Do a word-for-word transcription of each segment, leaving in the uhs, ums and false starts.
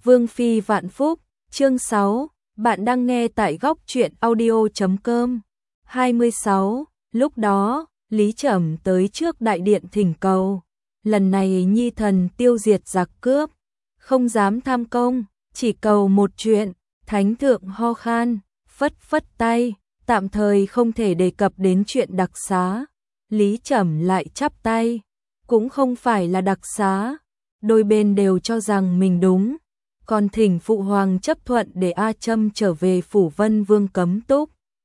Vương phi vạn phúc, chương sáu, bạn đang nghe tại góc truyện audio chấm com. hai mươi sáu, lúc đó, Lý Trầm tới trước đại điện thỉnh cầu. Lần này nhi thần tiêu diệt giặc cướp, không dám tham công, chỉ cầu một chuyện. Thánh thượng ho khan, phất phất tay, tạm thời không thể đề cập đến chuyện đặc xá. Lý Trầm lại chắp tay, cũng không phải là đặc xá, đôi bên đều cho rằng mình đúng, còn thỉnh phụ hoàng chấp thuận để A Trâm trở về phủ Vân Vương cấm túc.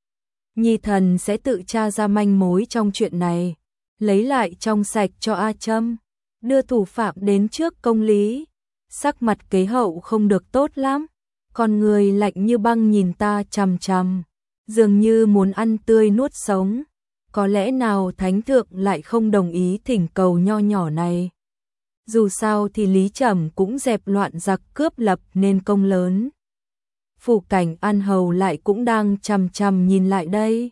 Nhi thần sẽ tự tra ra manh mối trong chuyện này, lấy lại trong sạch cho A Trâm, đưa thủ phạm đến trước công lý. Sắc mặt kế hậu không được tốt lắm, con người lạnh như băng nhìn ta chằm chằm, dường như muốn ăn tươi nuốt sống. Có lẽ nào thánh thượng lại không đồng ý thỉnh cầu nho nhỏ này. Dù sao thì Lý Trầm cũng dẹp loạn giặc cướp lập nên công lớn. Phủ Cảnh An hầu lại cũng đang chằm chằm nhìn lại đây.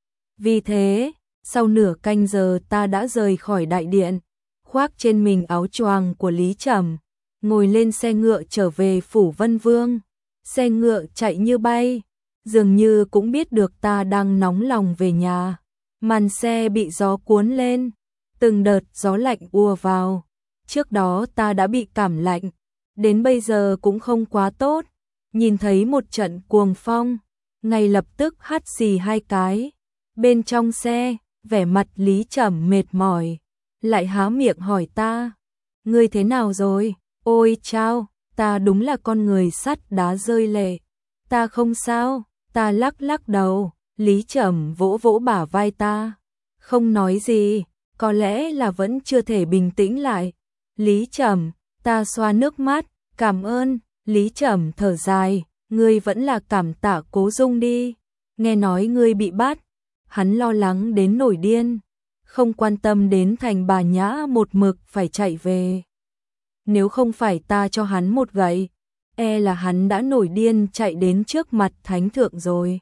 Vì thế, sau nửa canh giờ ta đã rời khỏi đại điện, khoác trên mình áo choàng của Lý Trầm, ngồi lên xe ngựa trở về phủ Vân Vương. Xe ngựa chạy như bay, dường như cũng biết được ta đang nóng lòng về nhà. Màn xe bị gió cuốn lên, từng đợt gió lạnh ùa vào. Trước đó ta đã bị cảm lạnh, đến bây giờ cũng không quá tốt. Nhìn thấy một trận cuồng phong, ngay lập tức hắt xì hai cái. Bên trong xe, vẻ mặt Lý Trầm mệt mỏi, lại há miệng hỏi ta, ngươi thế nào rồi? Ôi chao, ta đúng là con người sắt đá rơi lệ. Ta không sao, ta lắc lắc đầu. Lý Trầm vỗ vỗ bả vai ta, không nói gì, có lẽ là vẫn chưa thể bình tĩnh lại. Lý Trầm, ta xoa nước mắt, cảm ơn. Lý Trầm thở dài, ngươi vẫn là cảm tạ Cố Dung đi. Nghe nói ngươi bị bắt, hắn lo lắng đến nổi điên, không quan tâm đến Thành Bà Nhã một mực phải chạy về. Nếu không phải ta cho hắn một gậy, e là hắn đã nổi điên chạy đến trước mặt thánh thượng rồi.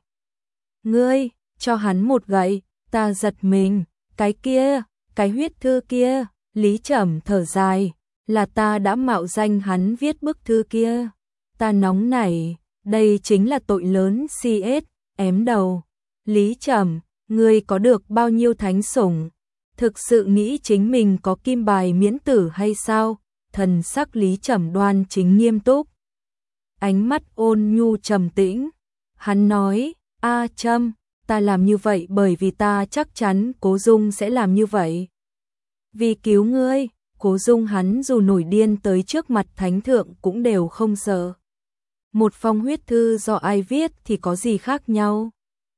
Ngươi, cho hắn một gậy, ta giật mình, cái kia, cái huyết thư kia. Lý Trầm thở dài, là ta đã mạo danh hắn viết bức thư kia. Ta nóng nảy, đây chính là tội lớn xê ét, ém đầu. Lý Trầm, ngươi có được bao nhiêu thánh sủng? Thực sự nghĩ chính mình có kim bài miễn tử hay sao? Thần sắc Lý Trầm đoan chính nghiêm túc, ánh mắt ôn nhu trầm tĩnh. Hắn nói, A Trâm, ta làm như vậy bởi vì ta chắc chắn Cố Dung sẽ làm như vậy. Vì cứu ngươi, Cố Dung hắn dù nổi điên tới trước mặt thánh thượng cũng đều không sợ. Một phong huyết thư do ai viết thì có gì khác nhau?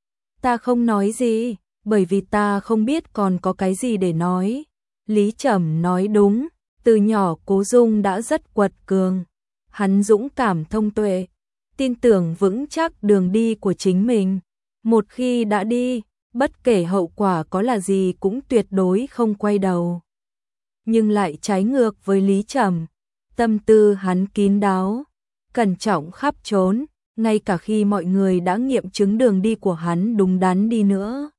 Ta không nói gì, bởi vì ta không biết còn có cái gì để nói. Lý Trầm nói đúng, từ nhỏ Cố Dung đã rất quật cường. Hắn dũng cảm thông tuệ, tin tưởng vững chắc đường đi của chính mình. Một khi đã đi, bất kể hậu quả có là gì cũng tuyệt đối không quay đầu. Nhưng lại trái ngược với Lý Trầm, tâm tư hắn kín đáo, cẩn trọng khắp trốn, ngay cả khi mọi người đã nghiệm chứng đường đi của hắn đúng đắn đi nữa.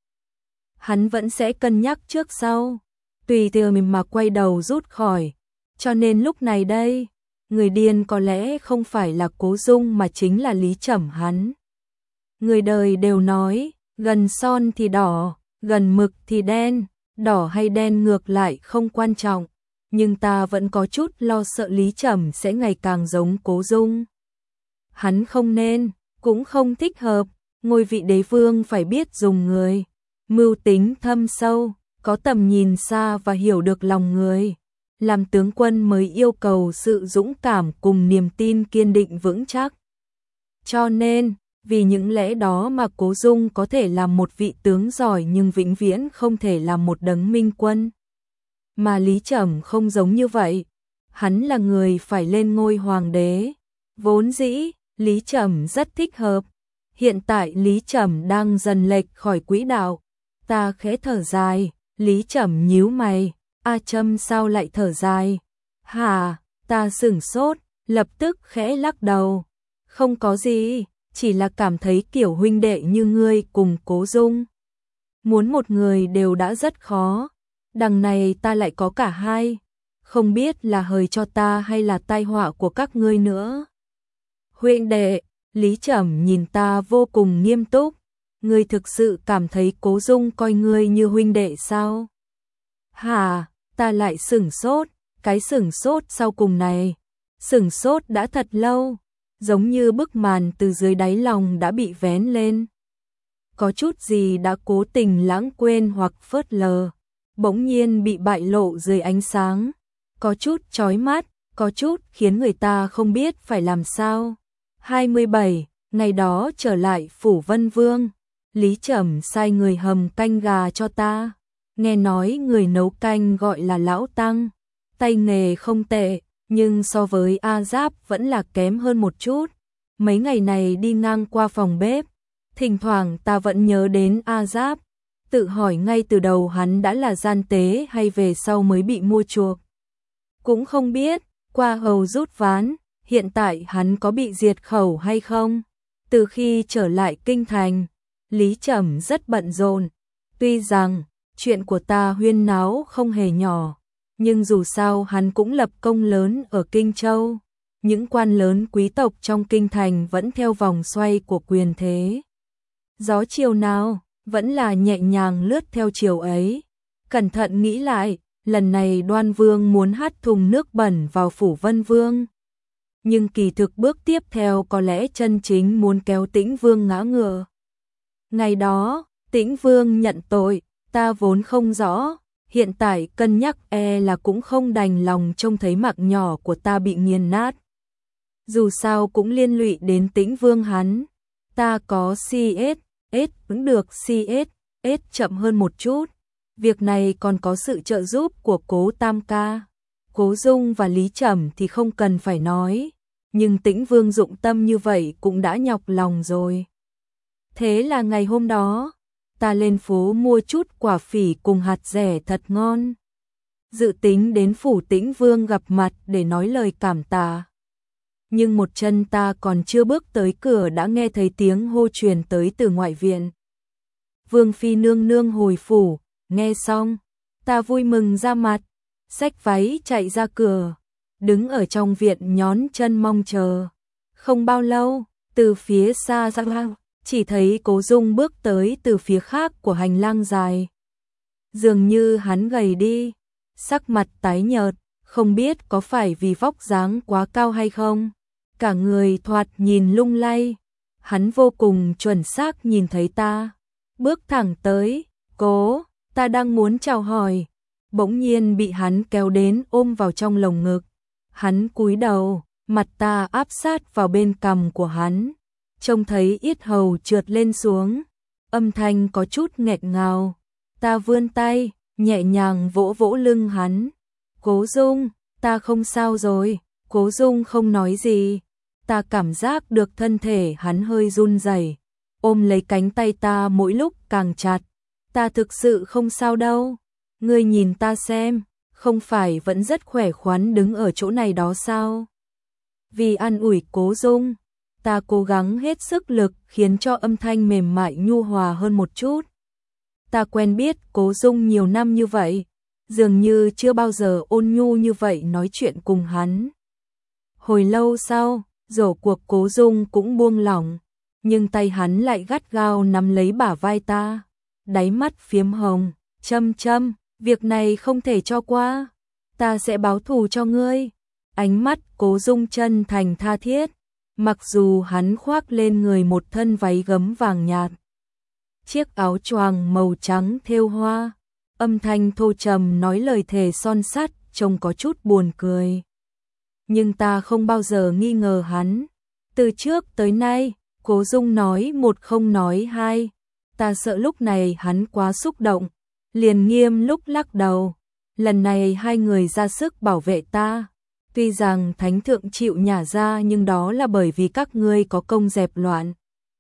Hắn vẫn sẽ cân nhắc trước sau, tùy theo mình mà quay đầu rút khỏi. Cho nên lúc này đây, người điên có lẽ không phải là Cố Dung mà chính là Lý Trầm hắn. Người đời đều nói, gần son thì đỏ, gần mực thì đen, đỏ hay đen ngược lại không quan trọng, nhưng ta vẫn có chút lo sợ Lý Trầm sẽ ngày càng giống Cố Dung. Hắn không nên, cũng không thích hợp, ngôi vị đế vương phải biết dùng người, mưu tính thâm sâu, có tầm nhìn xa và hiểu được lòng người. Làm tướng quân mới yêu cầu sự dũng cảm cùng niềm tin kiên định vững chắc. Cho nên, vì những lẽ đó mà Cố Dung có thể làm một vị tướng giỏi nhưng vĩnh viễn không thể làm một đấng minh quân. Mà Lý Trầm không giống như vậy, hắn là người phải lên ngôi hoàng đế. Vốn dĩ, Lý Trầm rất thích hợp. Hiện tại Lý Trầm đang dần lệch khỏi quỹ đạo. Ta khẽ thở dài, Lý Trầm nhíu mày. A Trâm sao lại thở dài? Hả? Ta sửng sốt, lập tức khẽ lắc đầu. Không có gì, chỉ là cảm thấy kiểu huynh đệ như ngươi cùng Cố Dung. Muốn một người đều đã rất khó, đằng này ta lại có cả hai. Không biết là hời cho ta hay là tai họa của các ngươi nữa. Huynh đệ, Lý Trầm nhìn ta vô cùng nghiêm túc. Ngươi thực sự cảm thấy Cố Dung coi ngươi như huynh đệ sao? Hà, ta lại sửng sốt, cái sửng sốt sau cùng này. Sửng sốt đã thật lâu, giống như bức màn từ dưới đáy lòng đã bị vén lên. Có chút gì đã cố tình lãng quên hoặc phớt lờ, bỗng nhiên bị bại lộ dưới ánh sáng. Có chút chói mắt, có chút khiến người ta không biết phải làm sao. hai mươi bảy, ngày đó trở lại Phủ Vân Vương, Lý Trầm sai người hầm canh gà cho ta. Nghe nói người nấu canh gọi là Lão Tăng, tay nghề không tệ, nhưng so với A Giáp vẫn là kém hơn một chút. Mấy ngày này đi ngang qua phòng bếp, thỉnh thoảng ta vẫn nhớ đến A Giáp, tự hỏi ngay từ đầu hắn đã là gian tế hay về sau mới bị mua chuộc. Cũng không biết, qua hầu rút ván, hiện tại hắn có bị diệt khẩu hay không? Từ khi trở lại kinh thành, Lý Trầm rất bận rộn. Tuy rằng chuyện của ta huyên náo không hề nhỏ, nhưng dù sao hắn cũng lập công lớn ở Kinh Châu. Những quan lớn quý tộc trong kinh thành vẫn theo vòng xoay của quyền thế. Gió chiều nào, vẫn là nhẹ nhàng lướt theo chiều ấy. Cẩn thận nghĩ lại, lần này Đoan Vương muốn hắt thùng nước bẩn vào Phủ Vân Vương. Nhưng kỳ thực bước tiếp theo có lẽ chân chính muốn kéo Tĩnh Vương ngã ngựa. Ngày đó, Tĩnh Vương nhận tội, ta vốn không rõ, hiện tại cân nhắc e là cũng không đành lòng trông thấy mạng nhỏ của ta bị nghiền nát. Dù sao cũng liên lụy đến Tĩnh Vương hắn, ta có xê ét, S vẫn được xê ét, S chậm hơn một chút. Việc này còn có sự trợ giúp của Cố Tam Ca. Cố Dung và Lý Trầm thì không cần phải nói, nhưng Tĩnh Vương dụng tâm như vậy cũng đã nhọc lòng rồi. Thế là ngày hôm đó, ta lên phố mua chút quả phỉ cùng hạt rẻ thật ngon. Dự tính đến Phủ Tĩnh Vương gặp mặt để nói lời cảm tạ. Nhưng một chân ta còn chưa bước tới cửa đã nghe thấy tiếng hô truyền tới từ ngoại viện. Vương phi nương nương hồi phủ, nghe xong, ta vui mừng ra mặt, xách váy chạy ra cửa, đứng ở trong viện nhón chân mong chờ. Không bao lâu, từ phía xa ra lang, chỉ thấy Cố Dung bước tới từ phía khác của hành lang dài. Dường như hắn gầy đi, sắc mặt tái nhợt, không biết có phải vì vóc dáng quá cao hay không. Cả người thoạt nhìn lung lay, hắn vô cùng chuẩn xác nhìn thấy ta, bước thẳng tới, Cố, ta đang muốn chào hỏi, bỗng nhiên bị hắn kéo đến ôm vào trong lồng ngực. Hắn cúi đầu, mặt ta áp sát vào bên cằm của hắn, trông thấy yết hầu trượt lên xuống, âm thanh có chút nghẹt ngào. Ta vươn tay, nhẹ nhàng vỗ vỗ lưng hắn. Cố Dung, ta không sao rồi. Cố Dung không nói gì. Ta cảm giác được thân thể hắn hơi run rẩy, ôm lấy cánh tay ta mỗi lúc càng chặt. Ta thực sự không sao đâu. Ngươi nhìn ta xem, không phải vẫn rất khỏe khoắn đứng ở chỗ này đó sao? Vì an ủi Cố Dung, ta cố gắng hết sức lực khiến cho âm thanh mềm mại nhu hòa hơn một chút. Ta quen biết Cố Dung nhiều năm như vậy, dường như chưa bao giờ ôn nhu như vậy nói chuyện cùng hắn. Hồi lâu sau, rổ cuộc Cố Dung cũng buông lỏng, nhưng tay hắn lại gắt gao nắm lấy bả vai ta, đáy mắt phiếm hồng. Châm châm, việc này không thể cho qua, ta sẽ báo thù cho ngươi. Ánh mắt Cố Dung chân thành tha thiết, mặc dù hắn khoác lên người một thân váy gấm vàng nhạt, chiếc áo choàng màu trắng thêu hoa, âm thanh thô trầm nói lời thề son sắt, trông có chút buồn cười. Nhưng ta không bao giờ nghi ngờ hắn. Từ trước tới nay, Cố Dung nói một không nói hai, ta sợ lúc này hắn quá xúc động, liền nghiêm lúc lắc đầu. Lần này hai người ra sức bảo vệ ta. Tuy rằng thánh thượng chịu nhả ra nhưng đó là bởi vì các ngươi có công dẹp loạn.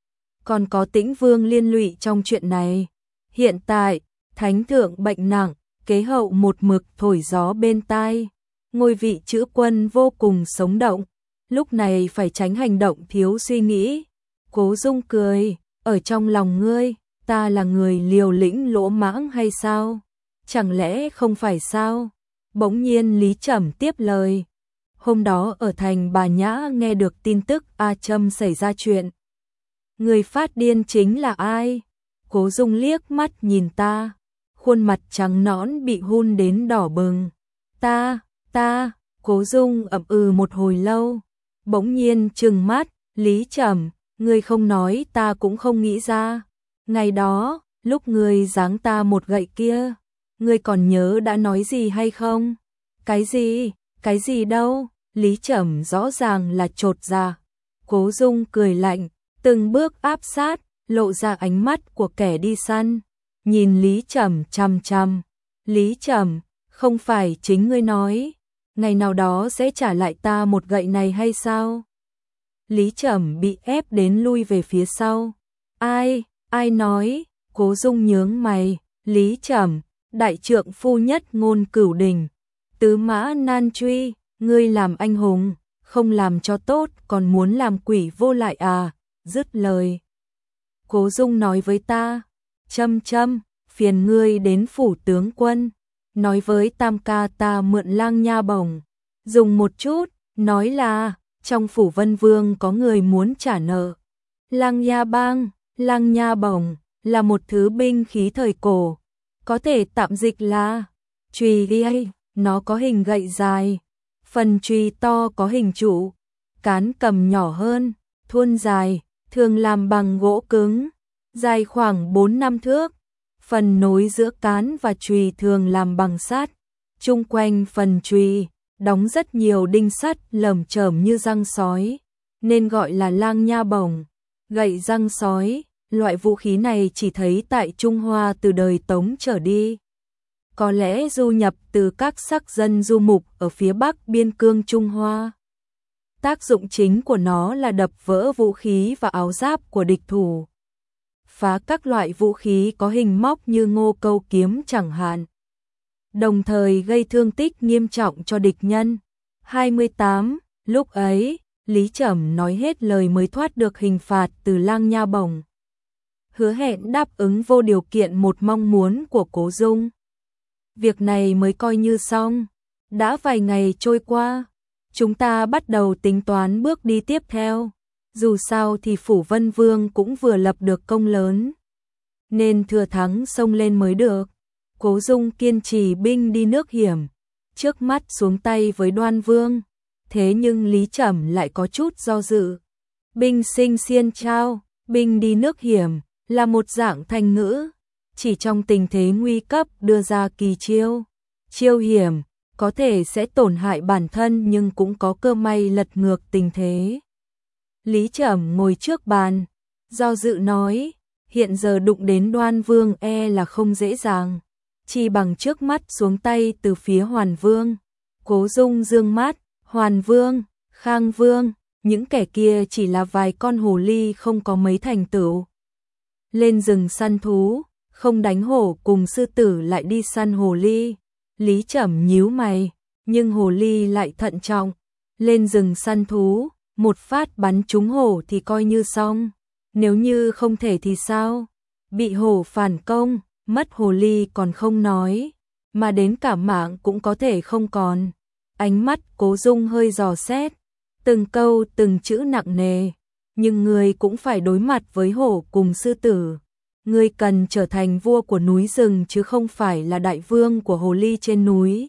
Còn có Tĩnh Vương liên lụy trong chuyện này. Hiện tại, thánh thượng bệnh nặng, kế hậu một mực thổi gió bên tai. Ngôi vị chữ quân vô cùng sống động, lúc này phải tránh hành động thiếu suy nghĩ. Cố Dung cười, ở trong lòng ngươi, ta là người liều lĩnh lỗ mãng hay sao? Chẳng lẽ không phải sao? Bỗng nhiên Lý Trầm tiếp lời. Hôm đó ở thành Bà Nhã nghe được tin tức A Trâm xảy ra chuyện. Người phát điên chính là ai? Cố Dung liếc mắt nhìn ta, khuôn mặt trắng nõn bị hun đến đỏ bừng. Ta, ta, Cố Dung ậm ừ một hồi lâu, bỗng nhiên trừng mắt, Lý Trầm, ngươi không nói ta cũng không nghĩ ra. Ngày đó, lúc ngươi giáng ta một gậy kia, ngươi còn nhớ đã nói gì hay không? Cái gì, cái gì đâu? Lý Trầm rõ ràng là chột dạ. Cố Dung cười lạnh, từng bước áp sát, lộ ra ánh mắt của kẻ đi săn, nhìn Lý Trầm chằm chằm. Lý Trầm, không phải chính ngươi nói, ngày nào đó sẽ trả lại ta một gậy này hay sao? Lý Trầm bị ép đến lui về phía sau. Ai, ai nói? Cố Dung nhướng mày. Lý Trầm, đại trượng phu nhất ngôn cửu đình, tứ mã nan truy, ngươi làm anh hùng, không làm cho tốt còn muốn làm quỷ vô lại à? Dứt lời, Cố Dung nói với ta, Trâm Trâm, phiền ngươi đến phủ tướng quân, nói với Tam ca ta mượn Lang Nha Bổng, dùng một chút, nói là trong phủ Vân Vương có người muốn trả nợ. Lang Nha Bang, Lang Nha Bổng là một thứ binh khí thời cổ, có thể tạm dịch là chùy ghi, nó có hình gậy dài, phần chùy to có hình trụ, cán cầm nhỏ hơn, thuôn dài, thường làm bằng gỗ cứng, dài khoảng bốn năm thước. Phần nối giữa cán và chùy thường làm bằng sắt, chung quanh phần chùy đóng rất nhiều đinh sắt lởm chởm như răng sói, nên gọi là Lang Nha Bổng, gậy răng sói. Loại vũ khí này chỉ thấy tại Trung Hoa từ đời Tống trở đi. Có lẽ du nhập từ các sắc dân du mục ở phía bắc biên cương Trung Hoa. Tác dụng chính của nó là đập vỡ vũ khí và áo giáp của địch thủ, phá các loại vũ khí có hình móc như ngô câu kiếm chẳng hạn, đồng thời gây thương tích nghiêm trọng cho địch nhân. hai mươi tám. Lúc ấy, Lý Trầm nói hết lời mới thoát được hình phạt từ Lang Nha Bổng, hứa hẹn đáp ứng vô điều kiện một mong muốn của Cố Dung. Việc này mới coi như xong. Đã vài ngày trôi qua, chúng ta bắt đầu tính toán bước đi tiếp theo. Dù sao thì phủ Vân Vương cũng vừa lập được công lớn, nên thừa thắng xông lên mới được. Cố Dung kiên trì binh đi nước hiểm, trước mắt xuống tay với Đoan Vương. Thế nhưng Lý Trầm lại có chút do dự. Binh sinh xiên trao, binh đi nước hiểm là một dạng thành ngữ, chỉ trong tình thế nguy cấp đưa ra kỳ chiêu. Chiêu hiểm có thể sẽ tổn hại bản thân nhưng cũng có cơ may lật ngược tình thế. Lý Trầm ngồi trước bàn, do dự nói, hiện giờ đụng đến Đoan Vương e là không dễ dàng, chỉ bằng trước mắt xuống tay từ phía Hoàn Vương. Cố Dung dương mắt, Hoàn Vương, Khang Vương, những kẻ kia chỉ là vài con hồ ly không có mấy thành tựu. Lên rừng săn thú, không đánh hổ cùng sư tử lại đi săn hồ ly. Lý Trầm nhíu mày, nhưng hồ ly lại thận trọng. Lên rừng săn thú, một phát bắn trúng hổ thì coi như xong. Nếu như không thể thì sao? Bị hổ phản công, mất hồ ly còn không nói, mà đến cả mạng cũng có thể không còn. Ánh mắt Cố Dung hơi dò xét, từng câu từng chữ nặng nề. Nhưng ngươi cũng phải đối mặt với hổ cùng sư tử. Ngươi cần trở thành vua của núi rừng chứ không phải là đại vương của hồ ly trên núi.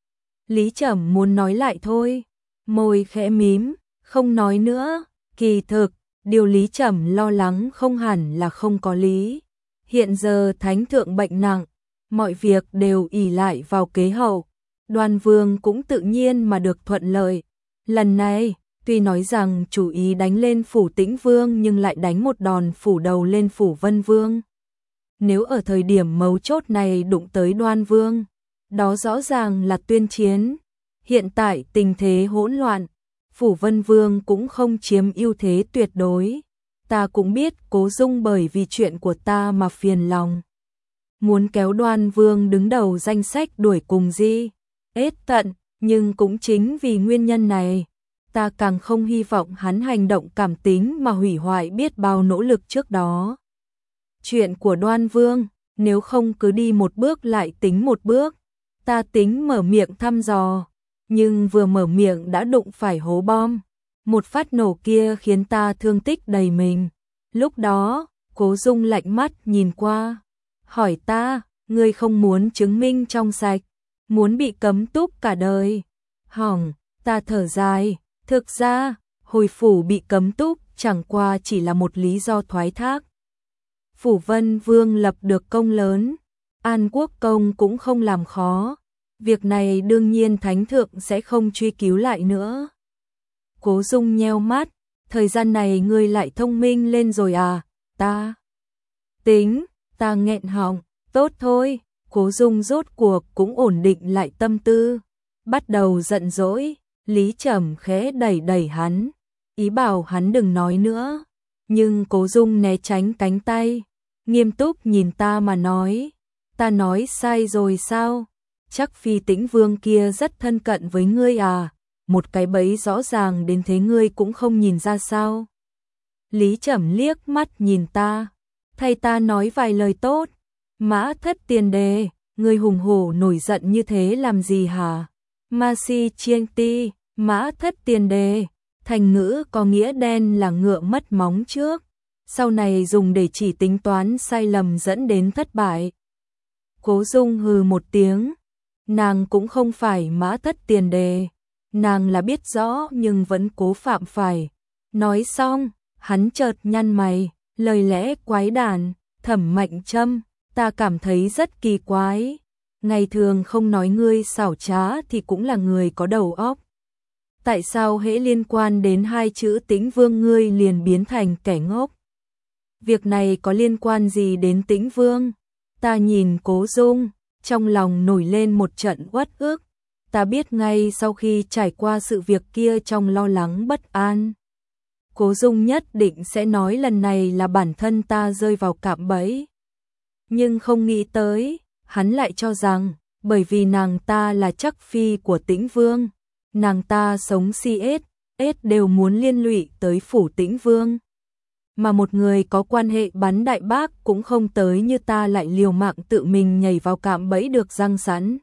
Lý Trầm muốn nói lại thôi, môi khẽ mím, không nói nữa. Kỳ thực, điều Lý Trầm lo lắng không hẳn là không có lý. Hiện giờ thánh thượng bệnh nặng, mọi việc đều ỷ lại vào kế hậu. Đoan Vương cũng tự nhiên mà được thuận lợi. Lần này, tuy nói rằng chủ ý đánh lên phủ Tĩnh Vương nhưng lại đánh một đòn phủ đầu lên phủ Vân Vương. Nếu ở thời điểm mấu chốt này đụng tới Đoan Vương, đó rõ ràng là tuyên chiến. Hiện tại tình thế hỗn loạn, phủ Vân Vương cũng không chiếm ưu thế tuyệt đối. Ta cũng biết Cố Dung bởi vì chuyện của ta mà phiền lòng, muốn kéo Đoan Vương đứng đầu danh sách đuổi cùng Di ết tận, nhưng cũng chính vì nguyên nhân này, ta càng không hy vọng hắn hành động cảm tính mà hủy hoại biết bao nỗ lực trước đó. Chuyện của Đoan Vương, nếu không cứ đi một bước lại tính một bước. Ta tính mở miệng thăm dò, nhưng vừa mở miệng đã đụng phải hố bom. Một phát nổ kia khiến ta thương tích đầy mình. Lúc đó, Cố Dung lạnh mắt nhìn qua, hỏi ta, ngươi không muốn chứng minh trong sạch, muốn bị cấm túc cả đời. Hỏng, ta thở dài, thực ra, hồi phủ bị cấm túc chẳng qua chỉ là một lý do thoái thác. Phủ Vân Vương lập được công lớn, An Quốc công cũng không làm khó. Việc này đương nhiên Thánh Thượng sẽ không truy cứu lại nữa. Cố Dung nheo mắt, thời gian này ngươi lại thông minh lên rồi à, ta. Tính, ta nghẹn họng, tốt thôi, Cố Dung rốt cuộc cũng ổn định lại tâm tư. Bắt đầu giận dỗi, Lý Trầm khẽ đẩy đẩy hắn, ý bảo hắn đừng nói nữa. Nhưng Cố Dung né tránh cánh tay, nghiêm túc nhìn ta mà nói, ta nói sai rồi sao? Chắc Phi Tĩnh Vương kia rất thân cận với ngươi à, một cái bẫy rõ ràng đến thế ngươi cũng không nhìn ra sao? Lý Trầm liếc mắt nhìn ta, thay ta nói vài lời tốt. Mã Thất Tiền Đề, ngươi hùng hổ nổi giận như thế làm gì hả? Ma Si Chiêng Ti, Mã Thất Tiền Đề, thành ngữ có nghĩa đen là ngựa mất móng trước, sau này dùng để chỉ tính toán sai lầm dẫn đến thất bại. Cố Dung hừ một tiếng, nàng cũng không phải Mã Thất Tiền Đề, nàng là biết rõ nhưng vẫn cố phạm phải. Nói xong, hắn chợt nhăn mày, lời lẽ quái đản, Thẩm Mạnh Trâm, ta cảm thấy rất kỳ quái. Ngày thường không nói ngươi xảo trá thì cũng là người có đầu óc. Tại sao hễ liên quan đến hai chữ Tĩnh Vương ngươi liền biến thành kẻ ngốc? Việc này có liên quan gì đến Tĩnh Vương? Ta nhìn Cố Dung, trong lòng nổi lên một trận uất ức. Ta biết ngay sau khi trải qua sự việc kia trong lo lắng bất an. Cố Dung nhất định sẽ nói lần này là bản thân ta rơi vào cạm bẫy. Nhưng không nghĩ tới, hắn lại cho rằng, bởi vì nàng ta là chắc phi của Tĩnh Vương, nàng ta sống si ết, ết đều muốn liên lụy tới phủ Tĩnh Vương. Mà một người có quan hệ bắn đại bác cũng không tới như ta lại liều mạng tự mình nhảy vào cạm bẫy được răng sẵn.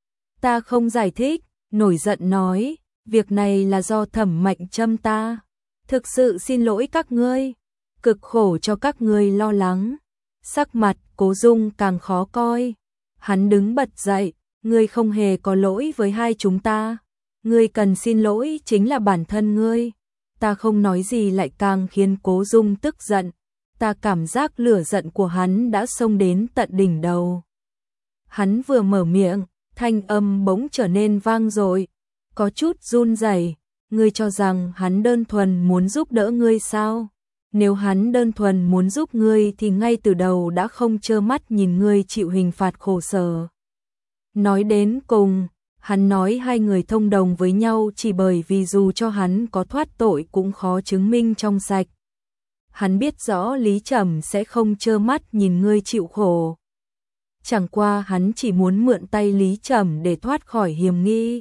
Ta không giải thích, nổi giận nói, việc này là do Thẩm Mạnh Trâm ta. Thực sự xin lỗi các ngươi, cực khổ cho các ngươi lo lắng. Sắc mặt Cố Dung càng khó coi. Hắn đứng bật dậy, ngươi không hề có lỗi với hai chúng ta. Ngươi cần xin lỗi chính là bản thân ngươi. Ta không nói gì lại càng khiến Cố Dung tức giận. Ta cảm giác lửa giận của hắn đã xông đến tận đỉnh đầu. Hắn vừa mở miệng, thanh âm bỗng trở nên vang dội, có chút run rẩy. Ngươi cho rằng hắn đơn thuần muốn giúp đỡ ngươi sao? Nếu hắn đơn thuần muốn giúp ngươi thì ngay từ đầu đã không trơ mắt nhìn ngươi chịu hình phạt khổ sở. Nói đến cùng, hắn nói hai người thông đồng với nhau chỉ bởi vì dù cho hắn có thoát tội cũng khó chứng minh trong sạch. Hắn biết rõ Lý Trầm sẽ không trơ mắt nhìn ngươi chịu khổ. Chẳng qua hắn chỉ muốn mượn tay Lý Trầm để thoát khỏi hiểm nghi.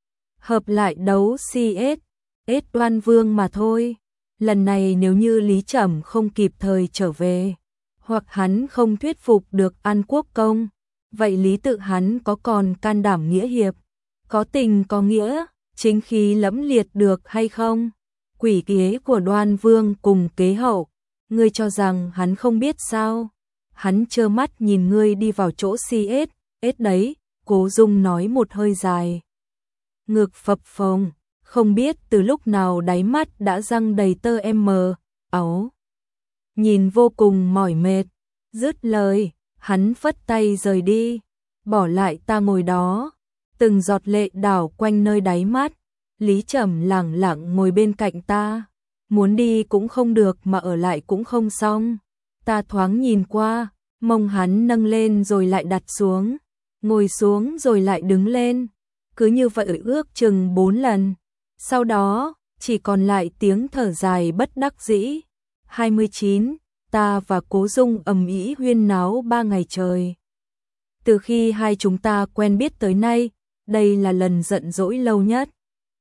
Hợp lại đấu xê ét, ét Đoan Vương mà thôi. Lần này nếu như Lý Trầm không kịp thời trở về, hoặc hắn không thuyết phục được An Quốc công, vậy Lý tự hắn có còn can đảm nghĩa hiệp, có tình có nghĩa, chính khí lẫm liệt được hay không? Quỷ kế của Đoan Vương cùng kế hậu, ngươi cho rằng hắn không biết sao? Hắn trơ mắt nhìn ngươi đi vào chỗ xê ét, ét đấy, Cố Dung nói một hơi dài. Ngực phập phồng, không biết từ lúc nào đáy mắt đã răng đầy tơ em mờ, áo. Nhìn vô cùng mỏi mệt, dứt lời, hắn phất tay rời đi, bỏ lại ta ngồi đó, từng giọt lệ đảo quanh nơi đáy mắt. Lý Trầm lẳng lặng ngồi bên cạnh ta, muốn đi cũng không được mà ở lại cũng không xong. Ta thoáng nhìn qua, mông hắn nâng lên rồi lại đặt xuống, ngồi xuống rồi lại đứng lên, cứ như vậy ước chừng bốn lần. Sau đó, chỉ còn lại tiếng thở dài bất đắc dĩ. hai mươi chín, ta và Cố Dung ầm ĩ huyên náo ba ngày trời. Từ khi hai chúng ta quen biết tới nay, đây là lần giận dỗi lâu nhất.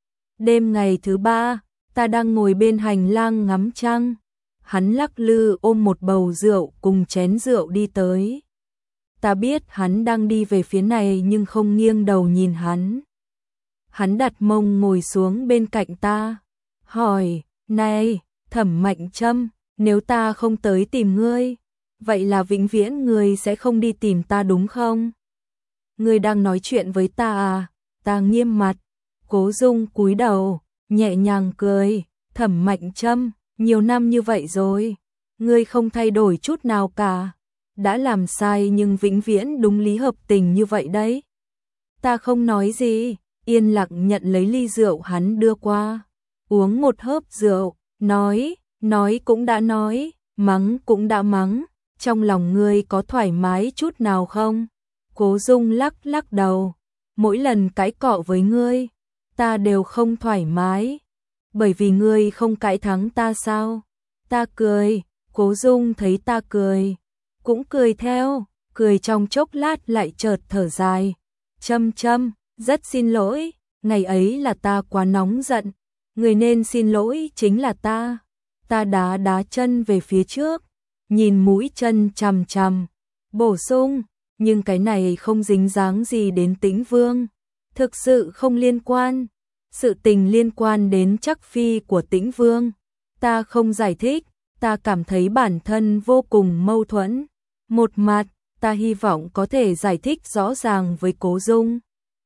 Đêm ngày thứ ba, ta đang ngồi bên hành lang ngắm trăng. Hắn lắc lư ôm một bầu rượu cùng chén rượu đi tới. Ta biết hắn đang đi về phía này nhưng không nghiêng đầu nhìn hắn. Hắn đặt mông ngồi xuống bên cạnh ta, hỏi, này, Thẩm Mạnh Trâm, nếu ta không tới tìm ngươi, vậy là vĩnh viễn ngươi sẽ không đi tìm ta đúng không? Ngươi đang nói chuyện với ta à? Ta nghiêm mặt, Cố Dung cúi đầu, nhẹ nhàng cười, Thẩm Mạnh Trâm, nhiều năm như vậy rồi, ngươi không thay đổi chút nào cả, đã làm sai nhưng vĩnh viễn đúng lý hợp tình như vậy đấy. Ta không nói gì, yên lặng nhận lấy ly rượu hắn đưa qua, uống một hớp rượu, nói, nói cũng đã nói, mắng cũng đã mắng, trong lòng ngươi có thoải mái chút nào không? Cố Dung lắc lắc đầu, mỗi lần cãi cọ với ngươi, ta đều không thoải mái, bởi vì ngươi không cãi thắng ta sao? Ta cười, Cố Dung thấy ta cười, cũng cười theo, cười trong chốc lát lại chợt thở dài. Trâm Trâm, rất xin lỗi, ngày ấy là ta quá nóng giận, người nên xin lỗi chính là ta. Ta đá đá chân về phía trước, nhìn mũi chân chằm chằm, bổ sung, nhưng cái này không dính dáng gì đến Tĩnh Vương, thực sự không liên quan. Sự tình liên quan đến chắc phi của Tĩnh Vương, ta không giải thích, ta cảm thấy bản thân vô cùng mâu thuẫn. Một mặt, ta hy vọng có thể giải thích rõ ràng với Cố Dung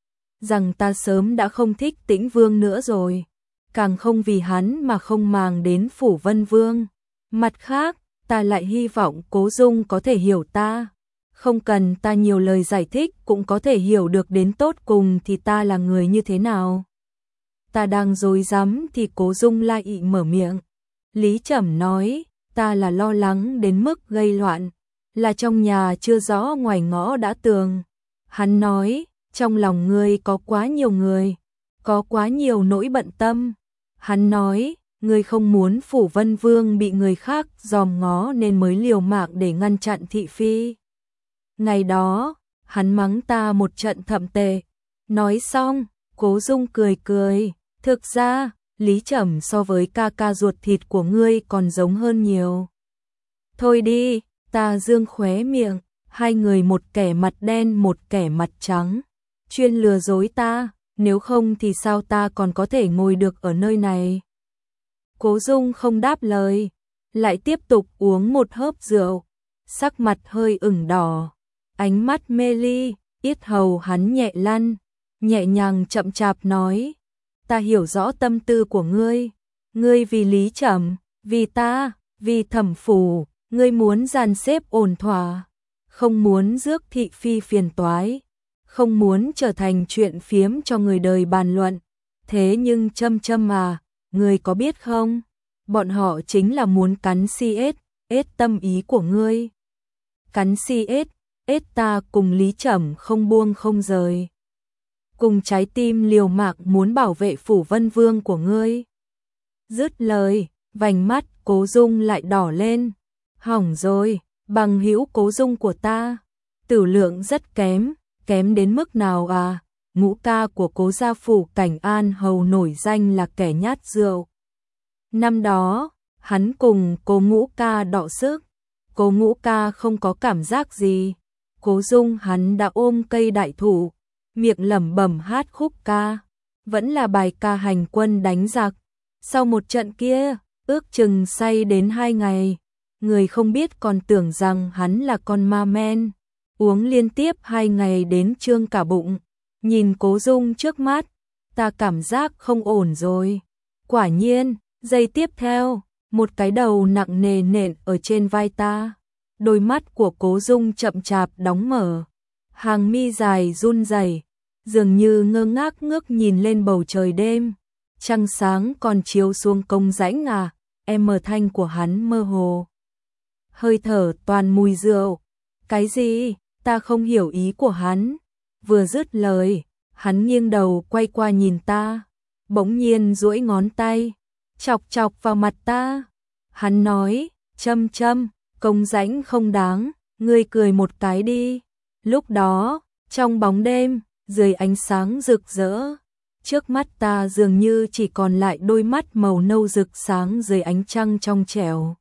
rằng ta sớm đã không thích Tĩnh Vương nữa rồi, càng không vì hắn mà không màng đến Phủ Vân Vương. Mặt khác, ta lại hy vọng Cố Dung có thể hiểu ta, không cần ta nhiều lời giải thích cũng có thể hiểu được đến tột cùng thì ta là người như thế nào. Ta đang rối rắm thì Cố Dung lại mở miệng. Lý Trầm nói, ta là lo lắng đến mức gây loạn, là trong nhà chưa rõ ngoài ngõ đã tường. Hắn nói, trong lòng ngươi có quá nhiều người, có quá nhiều nỗi bận tâm. Hắn nói, ngươi không muốn Phủ Vân Vương bị người khác dòm ngó nên mới liều mạng để ngăn chặn thị phi. Ngày đó, hắn mắng ta một trận thậm tệ. Nói xong, Cố Dung cười cười, thực ra, Lý Trầm so với ca ca ruột thịt của ngươi còn giống hơn nhiều. Thôi đi, ta dương khóe miệng, hai người một kẻ mặt đen một kẻ mặt trắng, chuyên lừa dối ta, nếu không thì sao ta còn có thể ngồi được ở nơi này. Cố Dung không đáp lời, lại tiếp tục uống một hớp rượu, sắc mặt hơi ửng đỏ, ánh mắt mê ly, yết hầu hắn nhẹ lăn, nhẹ nhàng chậm chạp nói, ta hiểu rõ tâm tư của ngươi, ngươi vì Lý Trầm, vì ta, vì Thẩm phủ, ngươi muốn dàn xếp ổn thỏa, không muốn rước thị phi phiền toái, không muốn trở thành chuyện phiếm cho người đời bàn luận. Thế nhưng Trâm Trâm à, ngươi có biết không, bọn họ chính là muốn cắn xi ết, ết tâm ý của ngươi. Cắn xi ết, ết ta cùng Lý Trầm không buông không rời. Cùng trái tim liều mạng muốn bảo vệ Phủ Vân Vương của ngươi. Dứt lời, vành mắt Cố Dung lại đỏ lên. Hỏng rồi, bằng hữu Cố Dung của ta, tử lượng rất kém, kém đến mức nào à? Ngũ ca của Cố gia phủ Cảnh An hầu nổi danh là kẻ nhát rượu. Năm đó, hắn cùng Cố Ngũ ca đọ sức, Cố Ngũ ca không có cảm giác gì. Cố Dung hắn đã ôm cây đại thụ, miệng lẩm bẩm hát khúc ca, vẫn là bài ca hành quân đánh giặc. Sau một trận kia, ước chừng say đến hai ngày, người không biết còn tưởng rằng hắn là con ma men, uống liên tiếp hai ngày đến trương cả bụng. Nhìn Cố Dung trước mắt, ta cảm giác không ổn rồi. Quả nhiên, giây tiếp theo, một cái đầu nặng nề nện ở trên vai ta. Đôi mắt của Cố Dung chậm chạp đóng mở, hàng mi dài run rẩy, dường như ngơ ngác ngước nhìn lên bầu trời đêm. Trăng sáng còn chiếu xuống công rãnh à, em mờ thanh của hắn mơ hồ. Hơi thở toàn mùi rượu. Cái gì? Ta không hiểu ý của hắn. Vừa dứt lời, hắn nghiêng đầu quay qua nhìn ta, bỗng nhiên duỗi ngón tay, chọc chọc vào mặt ta. Hắn nói, Trâm Trâm, công rãnh không đáng, ngươi cười một cái đi. Lúc đó, trong bóng đêm, dưới ánh sáng rực rỡ, trước mắt ta dường như chỉ còn lại đôi mắt màu nâu rực sáng dưới ánh trăng trong trẻo.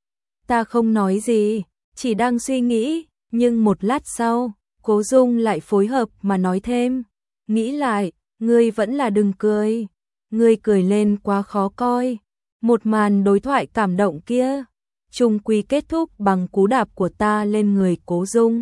Ta không nói gì, chỉ đang suy nghĩ, nhưng một lát sau, Cố Dung lại phối hợp mà nói thêm, nghĩ lại, ngươi vẫn là đừng cười, ngươi cười lên quá khó coi. Một màn đối thoại cảm động kia, chung quy kết thúc bằng cú đạp của ta lên người Cố Dung.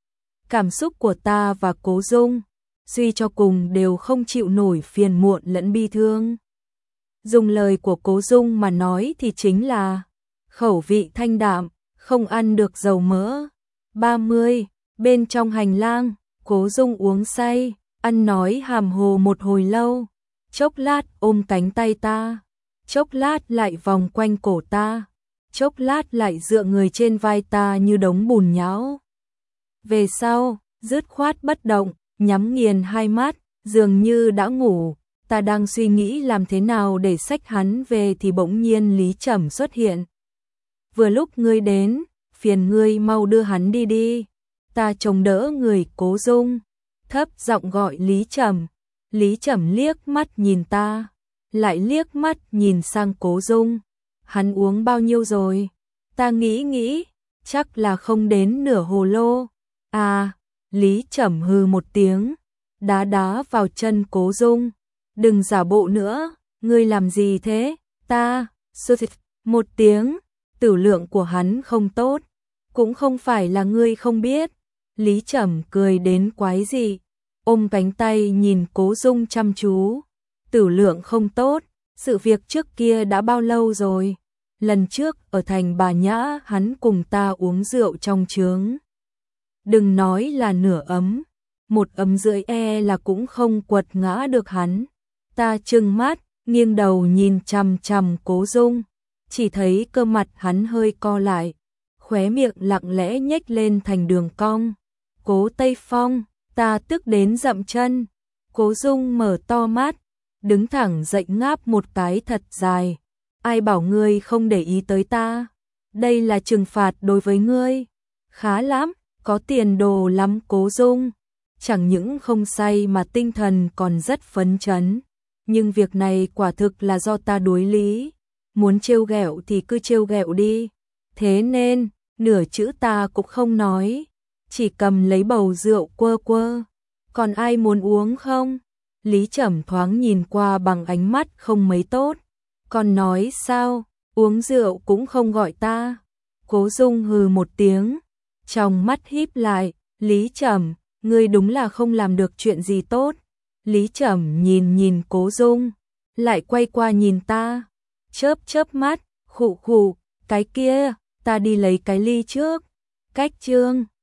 Cảm xúc của ta và Cố Dung, suy cho cùng đều không chịu nổi phiền muộn lẫn bi thương. Dùng lời của Cố Dung mà nói thì chính là khẩu vị thanh đạm, không ăn được dầu mỡ. ba mươi. Bên trong hành lang, Cố Dung uống say, ăn nói hàm hồ một hồi lâu, chốc lát ôm cánh tay ta, chốc lát lại vòng quanh cổ ta, chốc lát lại dựa người trên vai ta như đống bùn nhão. Về sau, dứt khoát bất động, nhắm nghiền hai mắt, dường như đã ngủ. Ta đang suy nghĩ làm thế nào để xách hắn về thì bỗng nhiên Lý Trầm xuất hiện. Vừa lúc ngươi đến, phiền ngươi mau đưa hắn đi đi. Ta chống đỡ người Cố Dung, thấp giọng gọi Lý Trầm. Lý Trầm liếc mắt nhìn ta, lại liếc mắt nhìn sang Cố Dung. Hắn uống bao nhiêu rồi? Ta nghĩ nghĩ, chắc là không đến nửa hồ lô. À, Lý Trầm hừ một tiếng, đá đá vào chân Cố Dung. Đừng giả bộ nữa, ngươi làm gì thế? Ta, sơ thịt, một tiếng, tử lượng của hắn không tốt, cũng không phải là ngươi không biết. Lý Trầm cười đến quái dị, ôm cánh tay nhìn Cố Dung chăm chú. Tử lượng không tốt, sự việc trước kia đã bao lâu rồi? Lần trước ở thành Bà Nhã hắn cùng ta uống rượu trong trướng. Đừng nói là nửa ấm, một ấm rưỡi e là cũng không quật ngã được hắn. Ta trừng mắt, nghiêng đầu nhìn chằm chằm Cố Dung, chỉ thấy cơ mặt hắn hơi co lại, khóe miệng lặng lẽ nhếch lên thành đường cong. Cố Tây Phong, ta tức đến dậm chân. Cố Dung mở to mắt, đứng thẳng dậy ngáp một cái thật dài. Ai bảo ngươi không để ý tới ta? Đây là trừng phạt đối với ngươi. Khá lắm, có tiền đồ lắm Cố Dung. Chẳng những không say mà tinh thần còn rất phấn chấn. Nhưng việc này quả thực là do ta đuối lý. Muốn trêu ghẹo thì cứ trêu ghẹo đi. Thế nên, nửa chữ ta cũng không nói. Chỉ cầm lấy bầu rượu quơ quơ. Còn ai muốn uống không? Lý Trầm thoáng nhìn qua bằng ánh mắt không mấy tốt. Còn nói sao, uống rượu cũng không gọi ta. Cố Dung hừ một tiếng, trong mắt híp lại. Lý Trầm, ngươi đúng là không làm được chuyện gì tốt. Lý Trầm nhìn nhìn Cố Dung, lại quay qua nhìn ta, chớp chớp mắt, khụ khụ, cái kia, ta đi lấy cái ly trước. Cách chương